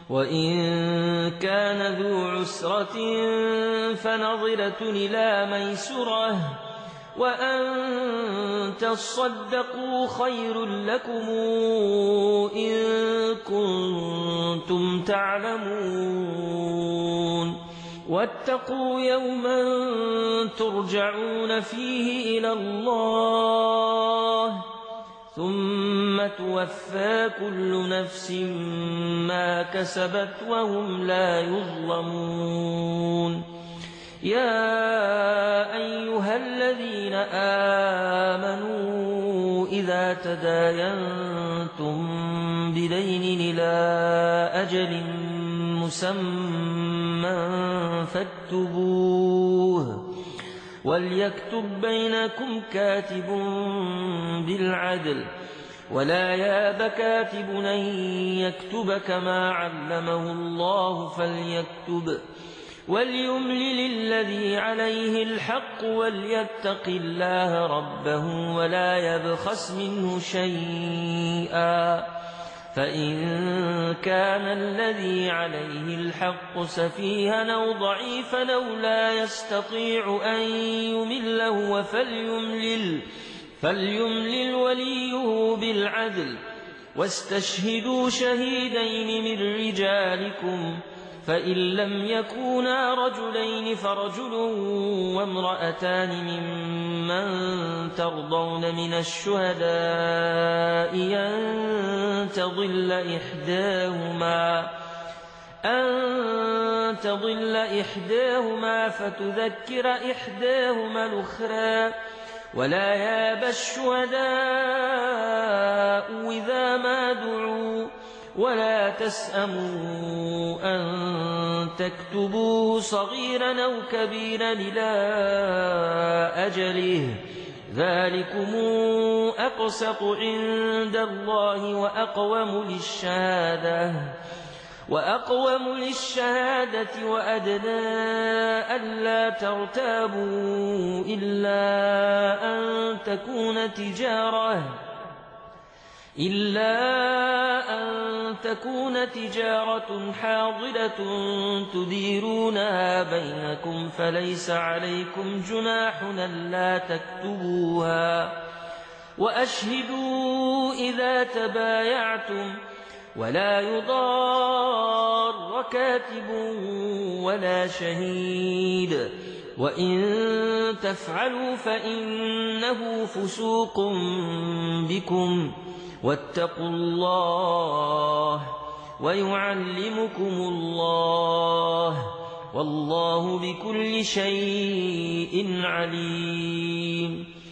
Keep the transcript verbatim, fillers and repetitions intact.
وإن كان ذو عسرة فنظرة إلى ميسرة وأن تصدقوا خير لكم إن كنتم تعلمون واتقوا يوما ترجعون فيه إلى الله ثم توفى كل نفس ما كسبت وهم لا يظلمون يا أيها الذين آمنوا إذا تداينتم بدين إلى أجل مسمى فاكتبوه وليكتب بينكم كاتب بالعدل ولا ياب كاتب أن يكتب كما علمه الله فليكتب وليملل الذي عليه الحق وليتق الله ربه ولا يبخس منه شيئا فإن كان الذي عليه الحق سفيها أو ضعيفا أو لا يستطيع أن يمل هو فليملل, فليملل وليه بالعدل واستشهدوا شهيدين من رجالكم فإن لم يكونا رجلين فرجل وامرأتان ممن ترضون من الشهداء أن تضل إحداهما أن تضل إحداهما فتذكر إحداهما الأخرى ولا ياب الشهداء إذا ما دعوا ولا تسأموا أن تكتبوه صغيرا أو كبيرا إلى أجله ذلكم أقسط عند الله وأقوم للشهادة وأقوم للشهادة وأدنى ألا ترتابوا إلا أن تكون تجارة إلا أن تكون تجارة حاضرة تديرونها بينكم فليس عليكم جناح ألا تكتبوها وأشهدوا إذا تبايعتم ولا يضار كاتب ولا شهيد وإن تفعلوا فإنه فسوق بكم واتقوا الله ويعلمكم الله والله بكل شيء عليم